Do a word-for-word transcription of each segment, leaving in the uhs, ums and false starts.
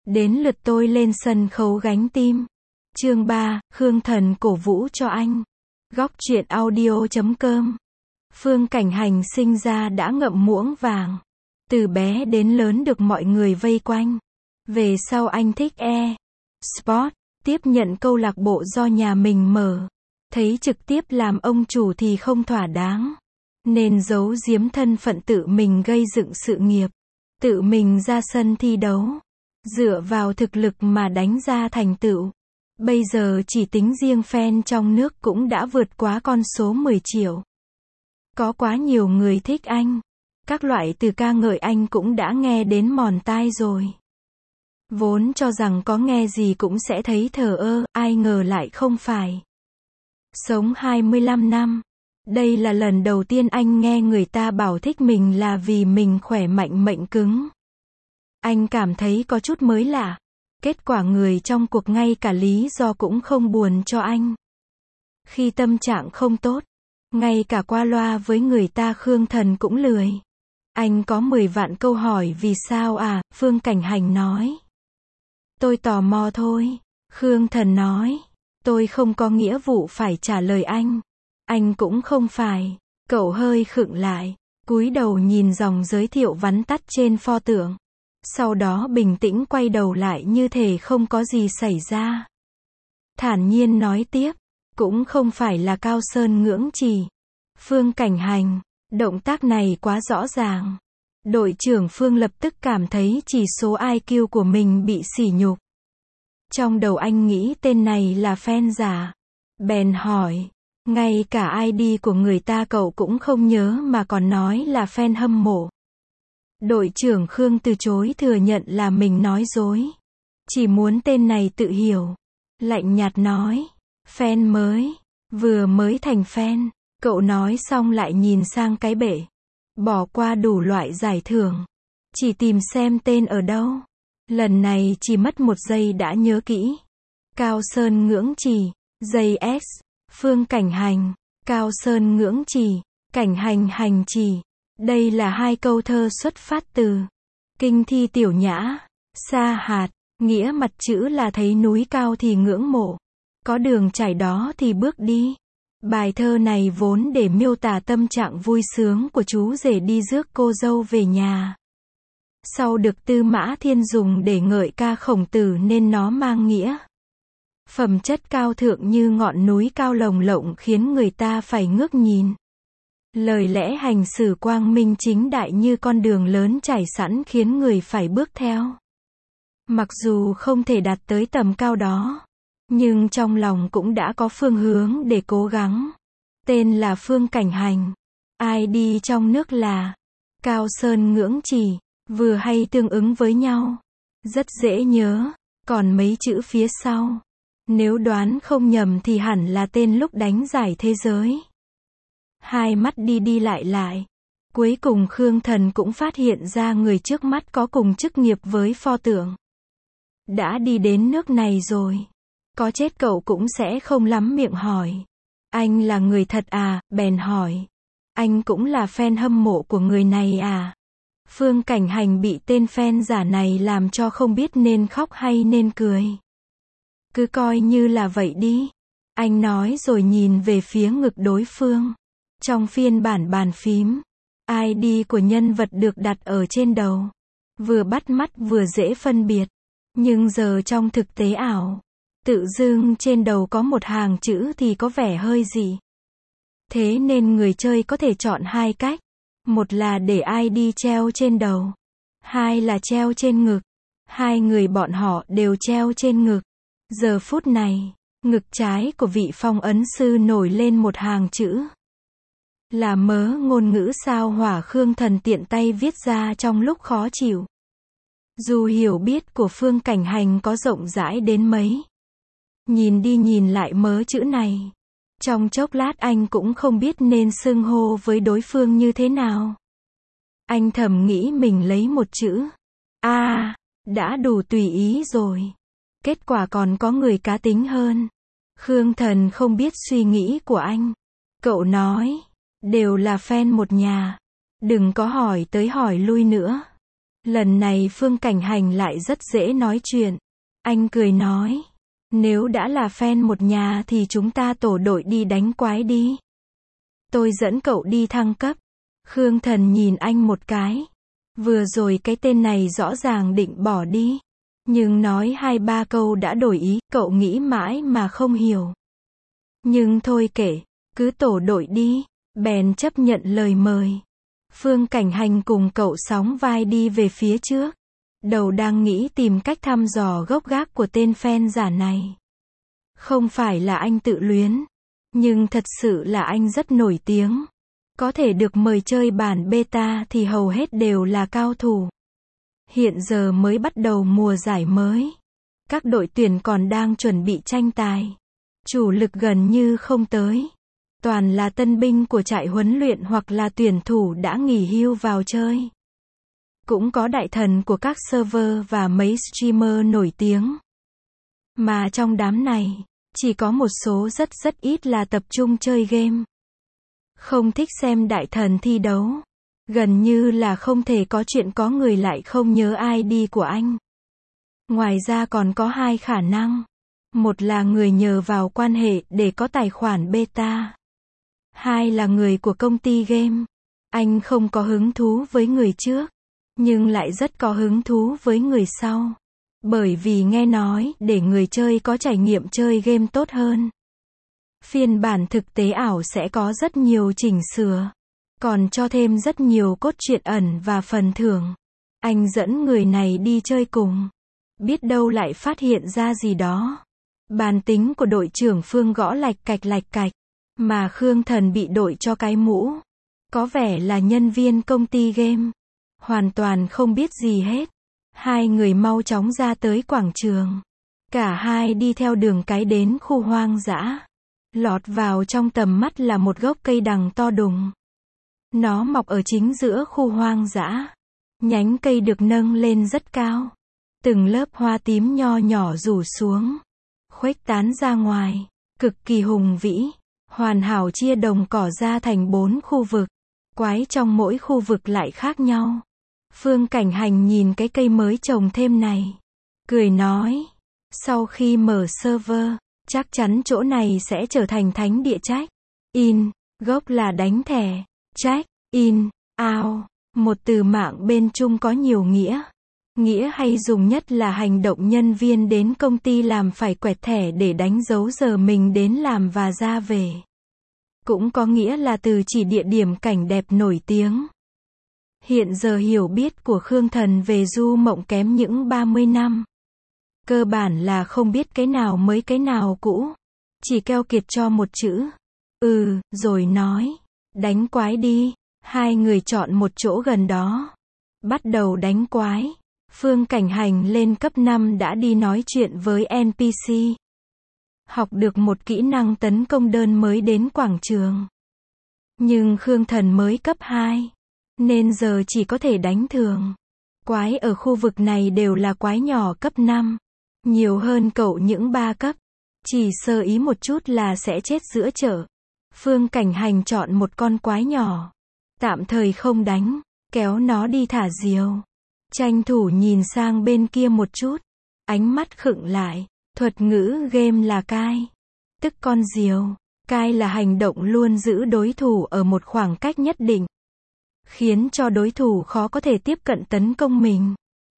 Đến lượt tôi lên sân khấu gánh tim. Chương ba, Khương Thần cổ vũ cho anh. Góc truyện audio chấm com. Phương Cảnh Hành sinh ra đã ngậm muỗng vàng. Từ bé đến lớn được mọi người vây quanh. Về sau anh thích e-sport, tiếp nhận câu lạc bộ do nhà mình mở. Thấy trực tiếp làm ông chủ thì không thỏa đáng. Nên giấu giếm thân phận tự mình gây dựng sự nghiệp. Tự mình ra sân thi đấu. Dựa vào thực lực mà đánh ra thành tựu. Bây giờ chỉ tính riêng fan trong nước cũng đã vượt quá con số mười triệu. Có quá nhiều người thích anh. Các loại từ ca ngợi anh cũng đã nghe đến mòn tai rồi. Vốn cho rằng có nghe gì cũng sẽ thấy thờ ơ, ai ngờ lại không phải. Sống hai mươi lăm năm. Đây là lần đầu tiên anh nghe người ta bảo thích mình là vì mình khỏe mạnh mệnh cứng. Anh cảm thấy có chút mới lạ. Kết quả người trong cuộc ngay cả lý do cũng không buồn cho anh. Khi tâm trạng không tốt, ngay cả qua loa với người ta Khương Thần cũng lười. Anh có mười vạn câu hỏi vì sao à, Phương Cảnh Hành nói. Tôi tò mò thôi. Khương Thần nói. Tôi không có nghĩa vụ phải trả lời anh. Anh cũng không phải. Cậu hơi khựng lại, cúi đầu nhìn dòng giới thiệu vắn tắt trên pho tượng. Sau đó bình tĩnh quay đầu lại như thể không có gì xảy ra. Thản nhiên nói tiếp, cũng không phải là Cao Sơn ngưỡng trì. Phương Cảnh Hành, động tác này quá rõ ràng. Đội trưởng Phương lập tức cảm thấy chỉ số i kiu của mình bị sỉ nhục. Trong đầu anh nghĩ tên này là fan giả. Bèn hỏi, ngay cả i đê của người ta cậu cũng không nhớ mà còn nói là fan hâm mộ. Đội trưởng Khương từ chối thừa nhận là mình nói dối. Chỉ muốn tên này tự hiểu. Lạnh nhạt nói, fan mới, vừa mới thành fan. Cậu nói xong lại nhìn sang cái bệ. Bỏ qua đủ loại giải thưởng. Chỉ tìm xem tên ở đâu. Lần này chỉ mất một giây đã nhớ kỹ. Cao Sơn ngưỡng trì, giây S, Phương Cảnh Hành, Cao Sơn ngưỡng trì, Cảnh Hành hành trì. Đây là hai câu thơ xuất phát từ Kinh thi Tiểu Nhã. Sa hạt, nghĩa mặt chữ là thấy núi cao thì ngưỡng mộ. Có đường trải đó thì bước đi. Bài thơ này vốn để miêu tả tâm trạng vui sướng của chú rể đi rước cô dâu về nhà. Sau được Tư Mã Thiên dùng để ngợi ca Khổng Tử nên nó mang nghĩa phẩm chất cao thượng như ngọn núi cao lồng lộng khiến người ta phải ngước nhìn. Lời lẽ hành xử quang minh chính đại như con đường lớn trải sẵn khiến người phải bước theo. Mặc dù không thể đạt tới tầm cao đó, nhưng trong lòng cũng đã có phương hướng để cố gắng. Tên là Phương Cảnh Hành. i đê trong nước là Cao Sơn ngưỡng trì, vừa hay tương ứng với nhau. Rất dễ nhớ, còn mấy chữ phía sau. Nếu đoán không nhầm thì hẳn là tên lúc đánh giải thế giới. Hai mắt đi đi lại lại. Cuối cùng Khương Thần cũng phát hiện ra người trước mắt có cùng chức nghiệp với pho tượng. Đã đi đến nước này rồi. Có chết cậu cũng sẽ không lắm miệng hỏi. Anh là người thật à, bèn hỏi. Anh cũng là fan hâm mộ của người này à? Phương Cảnh Hành bị tên fan giả này làm cho không biết nên khóc hay nên cười. Cứ coi như là vậy đi. Anh nói rồi nhìn về phía ngực đối phương. Trong phiên bản bàn phím, i đê của nhân vật được đặt ở trên đầu. Vừa bắt mắt vừa dễ phân biệt. Nhưng giờ trong thực tế ảo, tự dưng trên đầu có một hàng chữ thì có vẻ hơi dị. Thế nên người chơi có thể chọn hai cách. Một là để i đê treo trên đầu. Hai là treo trên ngực. Hai người bọn họ đều treo trên ngực. Giờ phút này, ngực trái của vị phong ấn sư nổi lên một hàng chữ. Là mớ ngôn ngữ sao hỏa Khương Thần tiện tay viết ra trong lúc khó chịu. Dù hiểu biết của Phương Cảnh Hành có rộng rãi đến mấy. Nhìn đi nhìn lại mớ chữ này. Trong chốc lát anh cũng không biết nên xưng hô với đối phương như thế nào. Anh thầm nghĩ mình lấy một chữ A, à, đã đủ tùy ý rồi. Kết quả còn có người cá tính hơn. Khương Thần không biết suy nghĩ của anh. Cậu nói, đều là fan một nhà. Đừng có hỏi tới hỏi lui nữa. Lần này Phương Cảnh Hành lại rất dễ nói chuyện. Anh cười nói, nếu đã là fan một nhà thì chúng ta tổ đội đi đánh quái đi. Tôi dẫn cậu đi thăng cấp. Khương Thần nhìn anh một cái. Vừa rồi cái tên này rõ ràng định bỏ đi. Nhưng nói hai ba câu đã đổi ý, cậu nghĩ mãi mà không hiểu. Nhưng thôi kệ, cứ tổ đội đi. Bèn chấp nhận lời mời. Phương Cảnh Hành cùng cậu sóng vai đi về phía trước. Đầu đang nghĩ tìm cách thăm dò gốc gác của tên fan giả này. Không phải là anh tự luyến, nhưng thật sự là anh rất nổi tiếng. Có thể được mời chơi bản beta thì hầu hết đều là cao thủ. Hiện giờ mới bắt đầu mùa giải mới. Các đội tuyển còn đang chuẩn bị tranh tài. Chủ lực gần như không tới. Toàn là tân binh của trại huấn luyện hoặc là tuyển thủ đã nghỉ hưu vào chơi. Cũng có đại thần của các server và mấy streamer nổi tiếng. Mà trong đám này, chỉ có một số rất rất ít là tập trung chơi game. Không thích xem đại thần thi đấu. Gần như là không thể có chuyện có người lại không nhớ i đê của anh. Ngoài ra còn có hai khả năng. Một là người nhờ vào quan hệ để có tài khoản beta. Hai là người của công ty game. Anh không có hứng thú với người trước, nhưng lại rất có hứng thú với người sau. Bởi vì nghe nói để người chơi có trải nghiệm chơi game tốt hơn. Phiên bản thực tế ảo sẽ có rất nhiều chỉnh sửa. Còn cho thêm rất nhiều cốt truyện ẩn và phần thưởng. Anh dẫn người này đi chơi cùng. Biết đâu lại phát hiện ra gì đó. Bàn tính của đội trưởng Phương gõ lạch cạch lạch cạch. Mà Khương Thần bị đội cho cái mũ. Có vẻ là nhân viên công ty game. Hoàn toàn không biết gì hết. Hai người mau chóng ra tới quảng trường. Cả hai đi theo đường cái đến khu hoang dã. Lọt vào trong tầm mắt là một gốc cây đằng to đùng. Nó mọc ở chính giữa khu hoang dã. Nhánh cây được nâng lên rất cao. Từng lớp hoa tím nho nhỏ rủ xuống. Khuếch tán ra ngoài. Cực kỳ hùng vĩ. Hoàn hảo chia đồng cỏ ra thành bốn khu vực. Quái trong mỗi khu vực lại khác nhau. Phương Cảnh Hành nhìn cái cây mới trồng thêm này. Cười nói. Sau khi mở server, chắc chắn chỗ này sẽ trở thành thánh địa check in. Gốc là đánh thẻ. Check in, out. Một từ mạng bên Trung có nhiều nghĩa. Nghĩa hay dùng nhất là hành động nhân viên đến công ty làm phải quẹt thẻ để đánh dấu giờ mình đến làm và ra về. Cũng có nghĩa là từ chỉ địa điểm cảnh đẹp nổi tiếng. Hiện giờ hiểu biết của Khương Thần về Du Mộng kém những ba mươi năm. Cơ bản là không biết cái nào mới cái nào cũ. Chỉ keo kiệt cho một chữ. Ừ, rồi nói. Đánh quái đi. Hai người chọn một chỗ gần đó. Bắt đầu đánh quái. Phương Cảnh Hành lên cấp năm đã đi nói chuyện với en pê xê. Học được một kỹ năng tấn công đơn mới đến quảng trường. Nhưng Khương Thần mới cấp hai. Nên giờ chỉ có thể đánh thường. Quái ở khu vực này đều là quái nhỏ cấp năm. Nhiều hơn cậu những ba cấp. Chỉ sơ ý một chút là sẽ chết giữa chợ. Phương Cảnh Hành chọn một con quái nhỏ. Tạm thời không đánh. Kéo nó đi thả diều. Tranh thủ nhìn sang bên kia một chút. Ánh mắt khựng lại. Thuật ngữ game là cai. Tức con diều. Cai là hành động luôn giữ đối thủ ở một khoảng cách nhất định. Khiến cho đối thủ khó có thể tiếp cận tấn công mình.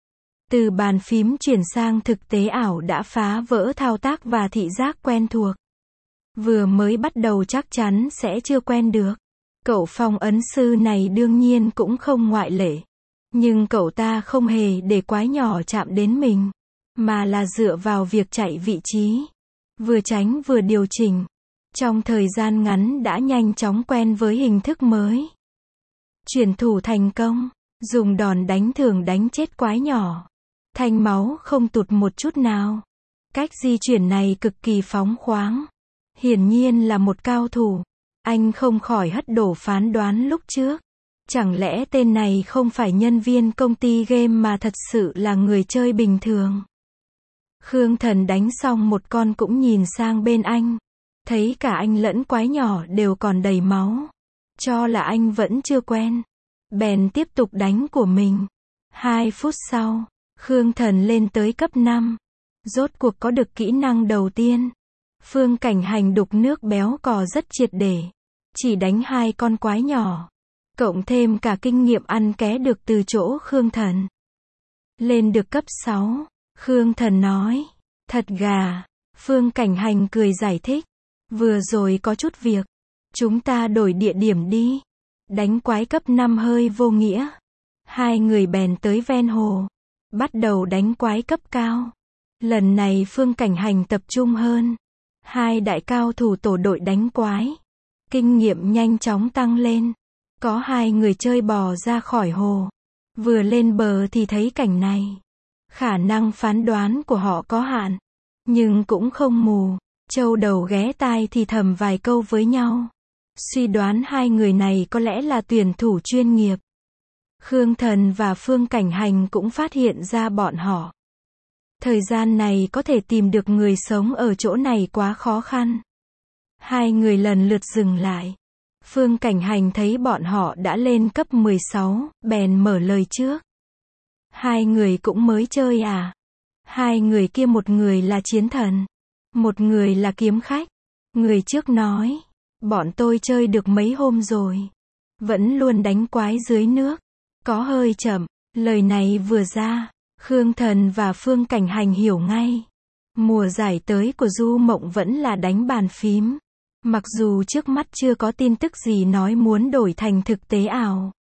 Từ bàn phím chuyển sang thực tế ảo đã phá vỡ thao tác và thị giác quen thuộc. Vừa mới bắt đầu chắc chắn sẽ chưa quen được. Cậu phong ấn sư này đương nhiên cũng không ngoại lệ. Nhưng cậu ta không hề để quái nhỏ chạm đến mình. Mà là dựa vào việc chạy vị trí. Vừa tránh vừa điều chỉnh. Trong thời gian ngắn đã nhanh chóng quen với hình thức mới. Chuyển thủ thành công. Dùng đòn đánh thường đánh chết quái nhỏ. Thanh máu không tụt một chút nào. Cách di chuyển này cực kỳ phóng khoáng. Hiển nhiên là một cao thủ. Anh không khỏi hất đổ phán đoán lúc trước. Chẳng lẽ tên này không phải nhân viên công ty game mà thật sự là người chơi bình thường. Khương Thần đánh xong một con cũng nhìn sang bên anh. Thấy cả anh lẫn quái nhỏ đều còn đầy máu. Cho là anh vẫn chưa quen. Bèn tiếp tục đánh của mình. Hai phút sau, Khương Thần lên tới cấp năm. Rốt cuộc có được kỹ năng đầu tiên. Phương Cảnh Hành đục nước béo cò rất triệt để. Chỉ đánh hai con quái nhỏ. Cộng thêm cả kinh nghiệm ăn ké được từ chỗ Khương Thần. Lên được cấp sáu, Khương Thần nói. Thật gà. Phương Cảnh Hành cười giải thích. Vừa rồi có chút việc. Chúng ta đổi địa điểm đi. Đánh quái cấp năm hơi vô nghĩa. Hai người bèn tới ven hồ. Bắt đầu đánh quái cấp cao. Lần này Phương Cảnh Hành tập trung hơn. Hai đại cao thủ tổ đội đánh quái. Kinh nghiệm nhanh chóng tăng lên. Có hai người chơi bò ra khỏi hồ. Vừa lên bờ thì thấy cảnh này. Khả năng phán đoán của họ có hạn. Nhưng cũng không mù. Châu đầu ghé tai thì thầm vài câu với nhau. Suy đoán hai người này có lẽ là tuyển thủ chuyên nghiệp. Khương Thần và Phương Cảnh Hành cũng phát hiện ra bọn họ. Thời gian này có thể tìm được người sống ở chỗ này quá khó khăn. Hai người lần lượt dừng lại. Phương Cảnh Hành thấy bọn họ đã lên cấp mười sáu, bèn mở lời trước. Hai người cũng mới chơi à? Hai người kia một người là chiến thần, một người là kiếm khách. Người trước nói, bọn tôi chơi được mấy hôm rồi. Vẫn luôn đánh quái dưới nước. Có hơi chậm. Lời này vừa ra, Khương Thần và Phương Cảnh Hành hiểu ngay. Mùa giải tới của Du Mộng vẫn là đánh bàn phím. Mặc dù trước mắt chưa có tin tức gì nói muốn đổi thành thực tế ảo.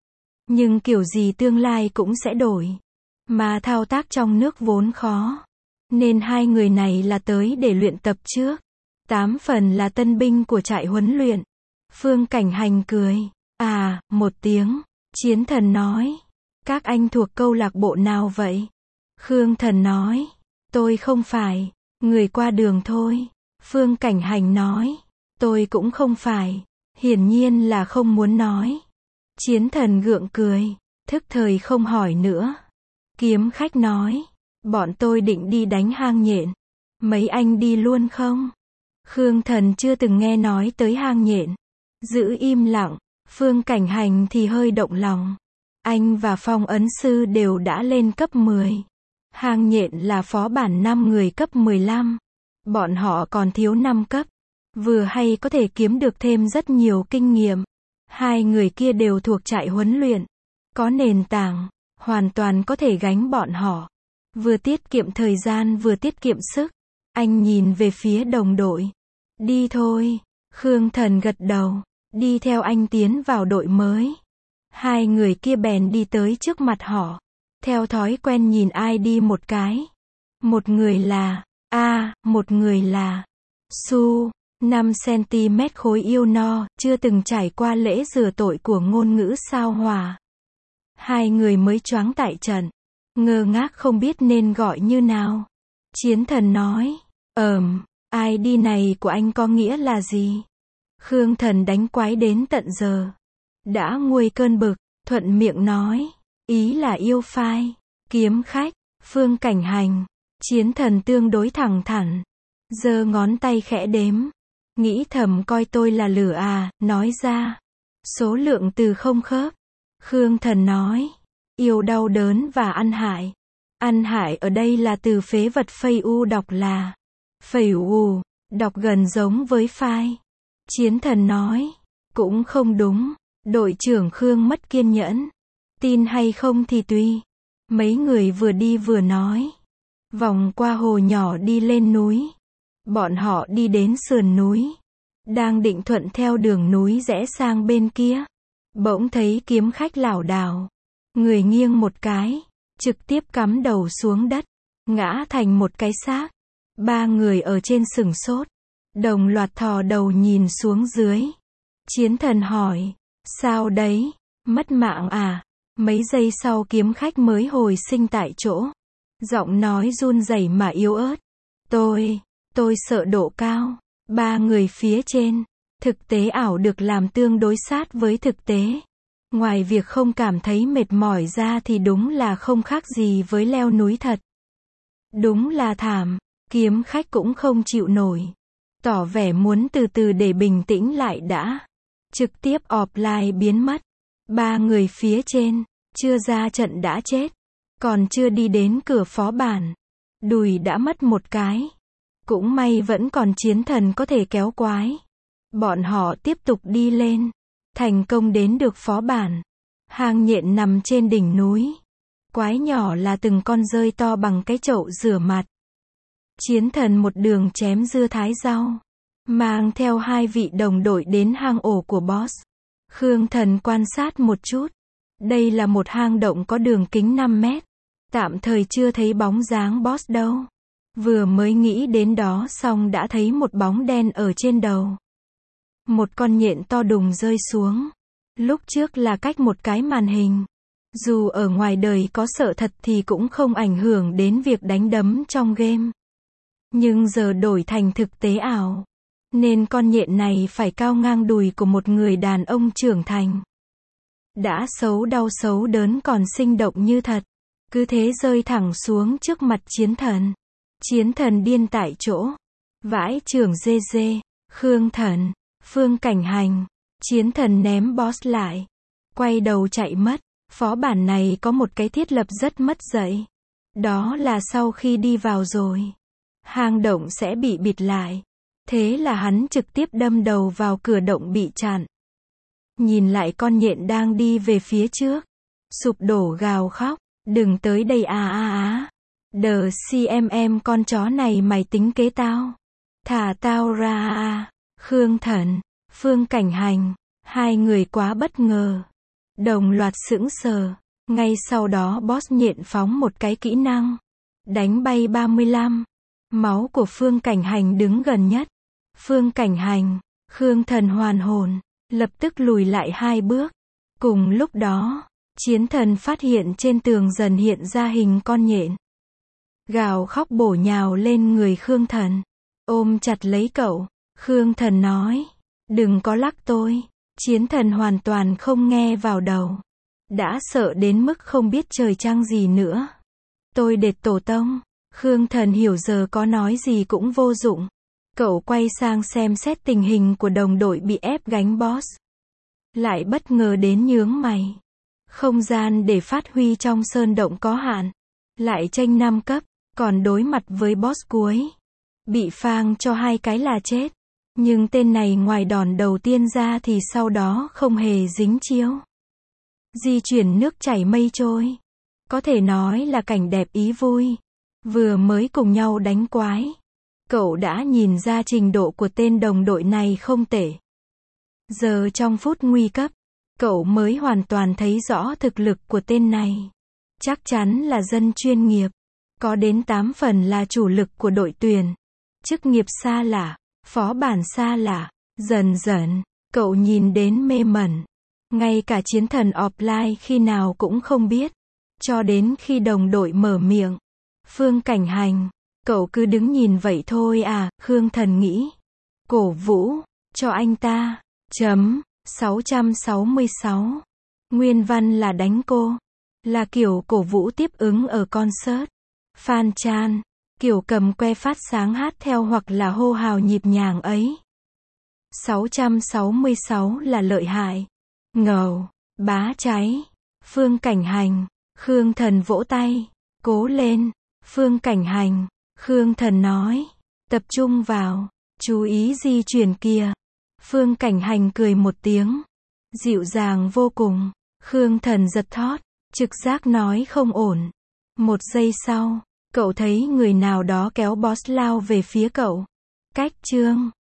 Nhưng kiểu gì tương lai cũng sẽ đổi. Mà thao tác trong nước vốn khó. Nên hai người này là tới để luyện tập trước. Tám phần là tân binh của trại huấn luyện. Phương Cảnh Hành cười. À, một tiếng. Chiến Thần nói. Các anh thuộc câu lạc bộ nào vậy? Khương Thần nói. Tôi không phải. Người qua đường thôi. Phương Cảnh Hành nói. Tôi cũng không phải. Hiển nhiên là không muốn nói. Chiến Thần gượng cười. Thức thời không hỏi nữa. Kiếm khách nói. Bọn tôi định đi đánh hang nhện. Mấy anh đi luôn không? Khương Thần chưa từng nghe nói tới hang nhện. Giữ im lặng. Phương Cảnh Hành thì hơi động lòng. Anh và Phong Ấn Sư đều đã lên cấp mười. Hang nhện là phó bản năm người cấp mười lăm. Bọn họ còn thiếu năm cấp. Vừa hay có thể kiếm được thêm rất nhiều kinh nghiệm. Hai người kia đều thuộc trại huấn luyện. Có nền tảng. Hoàn toàn có thể gánh bọn họ. Vừa tiết kiệm thời gian vừa tiết kiệm sức. Anh nhìn về phía đồng đội. Đi thôi. Khương Thần gật đầu. Đi theo anh tiến vào đội mới. Hai người kia bèn đi tới trước mặt họ. Theo thói quen nhìn ai đi một cái. Một người là A, một người là Su. năm xăng-ti-mét khối yêu no, chưa từng trải qua lễ rửa tội của ngôn ngữ sao hòa. Hai người mới choáng tại trận. Ngơ ngác không biết nên gọi như nào. Chiến Thần nói. Ờm, i đê này của anh có nghĩa là gì? Khương Thần đánh quái đến tận giờ. Đã nguôi cơn bực, thuận miệng nói. Ý là yêu phai. Kiếm khách. Phương Cảnh Hành. Chiến Thần tương đối thẳng thắn. Giơ ngón tay khẽ đếm. Nghĩ thầm coi tôi là lửa à, nói ra. Số lượng từ không khớp. Khương Thần nói. Yêu đau đớn và ăn hại. Ăn hại ở đây là từ phế vật phây u đọc là. Phẩy u, đọc gần giống với phai. Chiến Thần nói. Cũng không đúng. Đội trưởng Khương mất kiên nhẫn. Tin hay không thì tùy. Mấy người vừa đi vừa nói. Vòng qua hồ nhỏ đi lên núi. Bọn họ đi đến sườn núi. Đang định thuận theo đường núi rẽ sang bên kia. Bỗng thấy kiếm khách lảo đảo. Người nghiêng một cái. Trực tiếp cắm đầu xuống đất. Ngã thành một cái xác. Ba người ở trên sửng sốt. Đồng loạt thò đầu nhìn xuống dưới. Chiến Thần hỏi. Sao đấy? Mất mạng à? Mấy giây sau kiếm khách mới hồi sinh tại chỗ. Giọng nói run rẩy mà yếu ớt. Tôi, tôi sợ độ cao. Ba người phía trên. Thực tế ảo được làm tương đối sát với thực tế. Ngoài việc không cảm thấy mệt mỏi ra thì đúng là không khác gì với leo núi thật. Đúng là thảm. Kiếm khách cũng không chịu nổi. Tỏ vẻ muốn từ từ để bình tĩnh lại đã. Trực tiếp offline biến mất. Ba người phía trên. Chưa ra trận đã chết. Còn chưa đi đến cửa phó bản. Đùi đã mất một cái. Cũng may vẫn còn chiến thần có thể kéo quái. Bọn họ tiếp tục đi lên. Thành công đến được phó bản. Hang nhện nằm trên đỉnh núi. Quái nhỏ là từng con dơi to bằng cái chậu rửa mặt. Chiến thần một đường chém dưa thái rau. Mang theo hai vị đồng đội đến hang ổ của boss. Khương Thần quan sát một chút. Đây là một hang động có đường kính năm mét. Tạm thời chưa thấy bóng dáng boss đâu. Vừa mới nghĩ đến đó xong đã thấy một bóng đen ở trên đầu. Một con nhện to đùng rơi xuống. Lúc trước là cách một cái màn hình. Dù ở ngoài đời có sợ thật thì cũng không ảnh hưởng đến việc đánh đấm trong game. Nhưng giờ đổi thành thực tế ảo. Nên con nhện này phải cao ngang đùi của một người đàn ông trưởng thành. Đã xấu đau xấu đớn còn sinh động như thật. Cứ thế rơi thẳng xuống trước mặt chiến thần. Chiến thần điên tại chỗ. Vãi trưởng dê dê. Khương Thần. Phương Cảnh Hành. Chiến thần ném boss lại. Quay đầu chạy mất. Phó bản này có một cái thiết lập rất mất dạy. Đó là sau khi đi vào rồi. Hang động sẽ bị bịt lại. Thế là hắn trực tiếp đâm đầu vào cửa động bị chặn. Nhìn lại con nhện đang đi về phía trước. Sụp đổ gào khóc. Đừng tới đây à à á. Đờ xê em em con chó này mày tính kế tao. Thả tao ra à. Khương Thần. Phương Cảnh Hành. Hai người quá bất ngờ. Đồng loạt sững sờ. Ngay sau đó boss nhện phóng một cái kỹ năng. Đánh bay ba mươi lăm. Máu của Phương Cảnh Hành đứng gần nhất. Phương Cảnh Hành. Khương Thần hoàn hồn. Lập tức lùi lại hai bước. Cùng lúc đó, chiến thần phát hiện trên tường dần hiện ra hình con nhện. Gào khóc bổ nhào lên người Khương Thần. Ôm chặt lấy cậu. Khương Thần nói. Đừng có lắc tôi. Chiến thần hoàn toàn không nghe vào đầu. Đã sợ đến mức không biết trời trăng gì nữa. Tôi đệt tổ tông. Khương Thần hiểu giờ có nói gì cũng vô dụng. Cậu quay sang xem xét tình hình của đồng đội bị ép gánh boss. Lại bất ngờ đến nhướng mày. Không gian để phát huy trong sơn động có hạn. Lại tranh năm cấp. Còn đối mặt với boss cuối. Bị phang cho hai cái là chết. Nhưng tên này ngoài đòn đầu tiên ra thì sau đó không hề dính chiêu. Di chuyển nước chảy mây trôi. Có thể nói là cảnh đẹp ý vui. Vừa mới cùng nhau đánh quái. Cậu đã nhìn ra trình độ của tên đồng đội này không tệ. Giờ trong phút nguy cấp, cậu mới hoàn toàn thấy rõ thực lực của tên này. Chắc chắn là dân chuyên nghiệp. Có đến tám phần là chủ lực của đội tuyển. Chức nghiệp xa lạ, phó bản xa lạ. Dần dần, cậu nhìn đến mê mẩn. Ngay cả chiến thần offline khi nào cũng không biết. Cho đến khi đồng đội mở miệng. Phương Cảnh Hành. Cậu cứ đứng nhìn vậy thôi à, Khương Thần nghĩ. Cổ vũ, cho anh ta. Chấm, sáu trăm sáu mươi sáu. Nguyên văn là đánh cô. Là kiểu cổ vũ tiếp ứng ở concert. Fan chan. Kiểu cầm que phát sáng hát theo hoặc là hô hào nhịp nhàng ấy. sáu trăm sáu mươi sáu là lợi hại. Ngầu, bá cháy. Phương Cảnh Hành. Khương Thần vỗ tay. Cố lên. Phương Cảnh Hành. Khương Thần nói. Tập trung vào. Chú ý di chuyển kìa. Phương Cảnh Hành cười một tiếng. Dịu dàng vô cùng. Khương Thần giật thót. Trực giác nói không ổn. Một giây sau, cậu thấy người nào đó kéo boss lao về phía cậu. Cách chương.